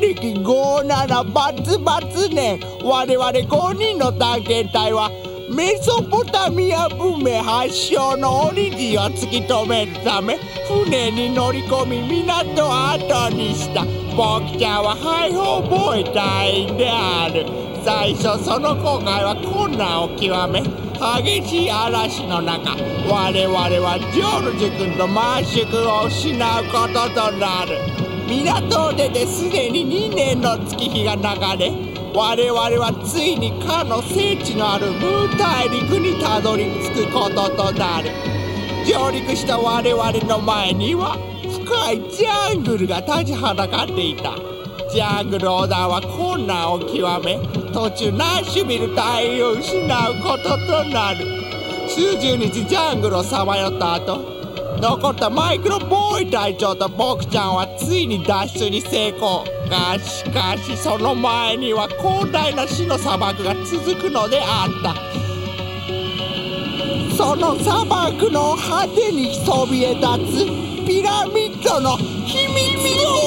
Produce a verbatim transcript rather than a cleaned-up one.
暦ごじゅうななバツバツ年、我々ごにんの探検隊はメソポタミア文明発祥のオリジンを突き止めるため船に乗り込み港を後にした。僕ちゃんは配砲防衛隊員である。最初その航海は困難を極め、激しい嵐の中我々はジョルジュ君とマッシュ君を失うこととなる。港を出てすでににねんの月日が流れ、我々はついにかの聖地のあるムー大陸にたどり着くこととなる。上陸した我々の前には深いジャングルが立ちはだかっていた。ジャングル横断は困難を極め、途中ナッシュビル隊員を失うこととなる。数十日ジャングルをさまよった後、残ったマイクロボーイ隊長と僕ちゃんはついに脱出に成功。がしかしその前には広大な死の砂漠が続くのであった。その砂漠の果てにそびえ立つピラミッドの秘密を